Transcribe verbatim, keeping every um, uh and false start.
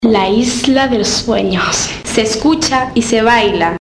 La isla de los sueños. Se escucha y se baila.